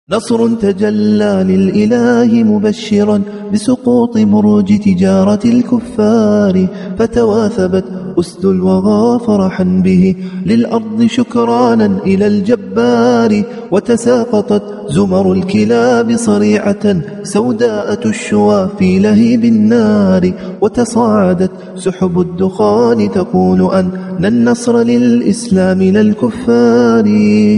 نصر تجلى للإله مبشرا بسقوط مروج تجارة الكفار، فتواثبت أسد الوغى فرحا به للأرض شكرانا إلى الجبار، وتساقطت زمر الكلاب صريعة سوداء تشوى في لهيب النار، وتصاعدت سحب الدخان تقول أن النصر للإسلام لا الكفار،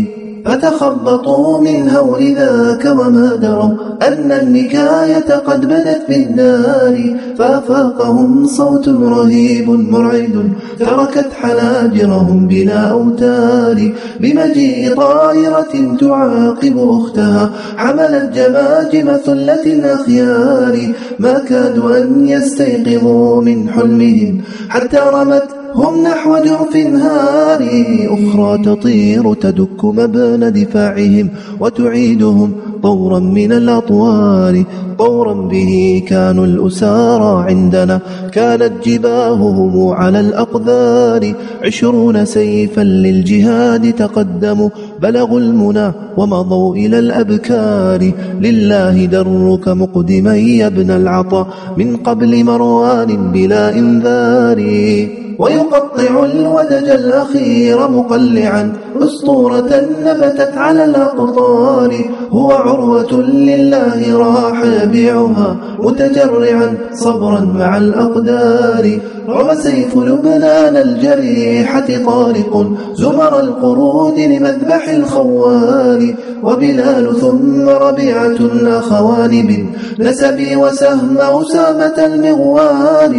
فتخبطوا من هول ذاك وما دروا أن النكاية قد بدت بالنار، فأفاقهم صوت رهيب مرعد تركت حناجرهم بلا أوتار، بمجيء طائرة تعاقب أختها حملت جماجم ثلة الأخيار، ما كادوا أن يستيقظوا من حلمهم حتى رمت هم نحو جرف هار، أخرى تطير تدك مبنى دفاعهم وتعيدهم طورا من الأطوار، طورا به كانوا الأسارى عندنا كانت جباههم على الأقذار، 20 سيفا للجهاد تقدموا بلغوا المنى ومضوا إلى الأبكار، لله درك مقدما يا ابن العطا من قبل مروان بلا إنذار، ويقطع الودج الأخير مقلعا أسطورة نبتت على الأقطار، هو عروة لله راح يبيعها متجرعا صبرا مع الأقدار، رمى سيف لبنان الجريحة طارق زمر القرود لمذبح الخوار، وبلال ثم ربيعة أخوان بالنسب وسهم أسامة المغوار،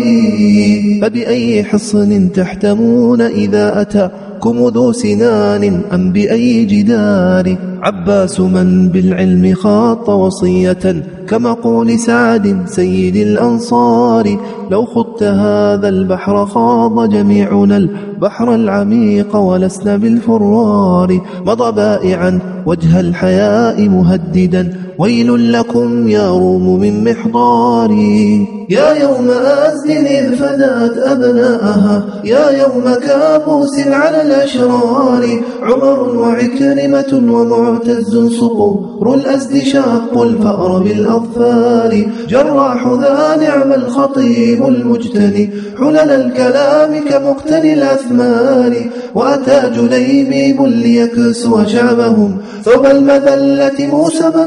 فبأي حصن تحتمون إذا أتاكم ذو سنان أم بأي جدار، عباس من بالعلم خاط وصية كمقول سعد سيد الأنصار، لو خضت هذا البحر خاض جميعنا البحر العميق ولسنا بالفرار، مضى بائعا وجه الحياء مهددا ويل لكم يا روم من محضاري، يا يوم أزل إذ فدات أبناءها يا يوم كابوس على الأشرار، عمر وعكرمة ومعتز صقور الأزد شاقوا الفأر بالأظفار، جراح ذا نعم الخطيب المجتني حلل الكلام كمقتني الأثمار، وأتى جليبيب ليكسو شعبهم ثوب المذلة موسبا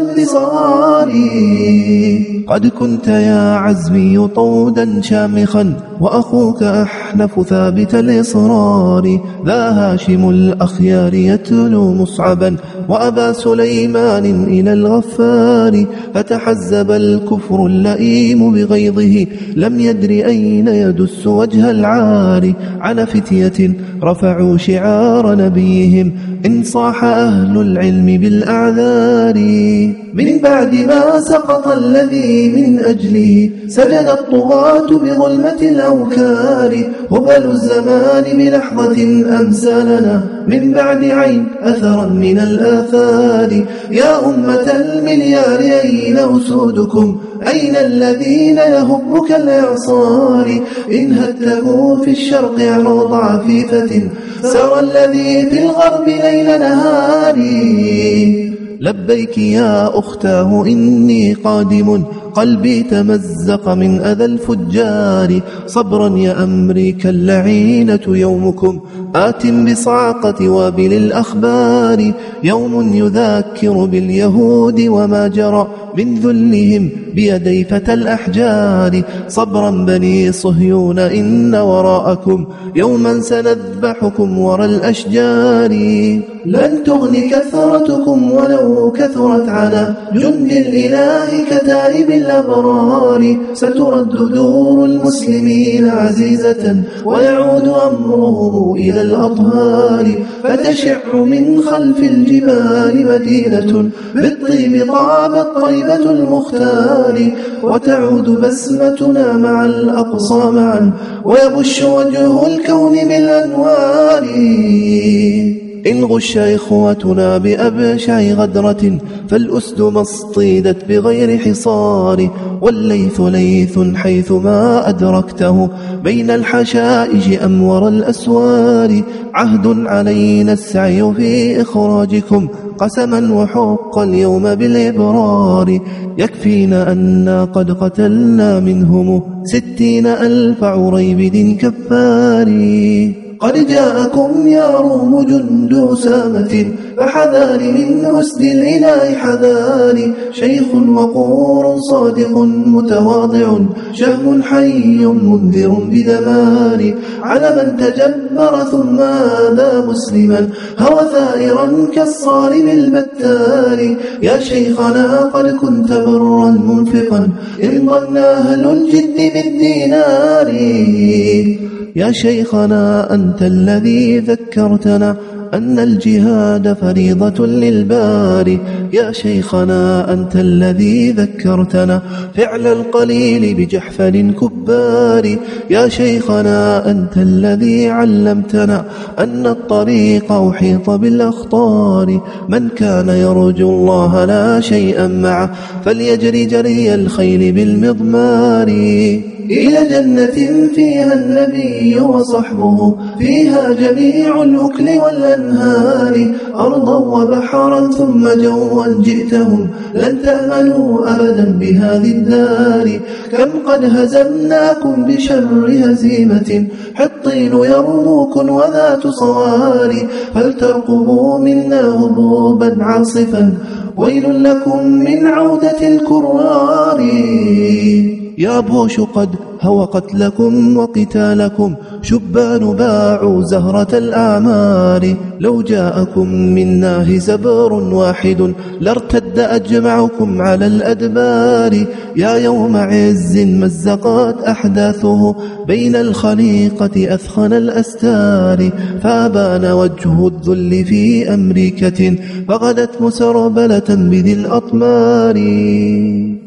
بصاري، قد كنت يا عزمي طودا شامخا وأخوك أحنف ثابت الإصرار، ذا هاشم الأخيار يتلو مصعبا وأبا سليمان إلى الغفار، فتحزب الكفر اللئيم بغيظه لم يدر أين يدس وجه العار، على فتية رفعوا شعار نبيهم إن صاح أهل العلم بالأعذار، من بعد ما سقط الذي من أجله سجد الطغاة بظلمة الأوكار، هبل الزمان بلحظة أمثالنا من بعد عين أثرا من الآثار، يا أمة المليار أين أسودكم أين الذين يهب كالإعصار، إن هتكوا في الشرق عروض عفيفة سرى الذي في الغرب ليل نهاري، لبيك يا أختاه إني قادم قلبي تمزق من أذى الفجار، صبرا يا أمريكا اللعينة يومكم آت بصعقة وابل الأخبار، يوم يذاكر باليهود وما جرى من ذلهم بيدي فتى الأحجار، صبرا بني صهيون إن وراءكم يوما سنذبحكم ورا الأشجار، لن تغني كثرتكم ولو كثرت على جند الإله كتائب الأبرار، سترد دور المسلمين عزيزة ويعود أمره إلى الأطهار، فتشع من خلف الجبال مدينة بالطيب طابت طيبة المختار، وتعود بسمتنا مع الأقصى معا ويبش وجه الكون بالأنوار، إن غش إخوتنا بأبشع غدرة فالأسد ما اصطيدت بغير حصار، والليث ليث حيثما أدركته بين الحشائش أمور الأسوار. عهد علينا السعي في إخراجكم قسما وحق اليوم بالإبرار، يكفينا أنا قد قتلنا منهم 60,000 عريبد كفار. قد جاءكم يا روم جند أسامة فحذار من أسد الإله حذار، شيخ وقور صادق متواضع شهم حي منذر بدمار، على من تجبر ثم آذى مسلما هوى ثائرا كالصارم البتار. يا شيخنا قد كنت برا منفقا إن ظن أهل الجد بالدينار، يا شيخنا أنت الذي ذكرتنا أن الجهاد فريضة للباري، يا شيخنا أنت الذي ذكرتنا فعل القليل بجحفل كبار، يا شيخنا أنت الذي علمتنا أن الطريق أحيط بالأخطار. من كان يرجو الله لا شيئا معه فليجري جري الخيل بالمضمار، إلى جنة فيها النبي وصحبه فيها جميع الأكل والأنهار، أرضا وبحرا ثم جوا جئتهم لن تأمنوا أبدا بهذه الدار. كم قد هزمناكم بشر هزيمة حطين يرموكم وذات صواري، فلترقبوا منا هبوبا عاصفا ويل لكم من عودة الكرار. يا بوش قد هوى قتلكم وقتالكم شبان باعوا زهرة الأعمار، لو جاءكم منا زبر واحد لارتد أجمعكم على الأدبار. يا يوم عز مزقت أحداثه بين الخليقة أثخن الأستار، فابان وجه الذل في أمريكة فغدت مسربلة بذي الأطمار.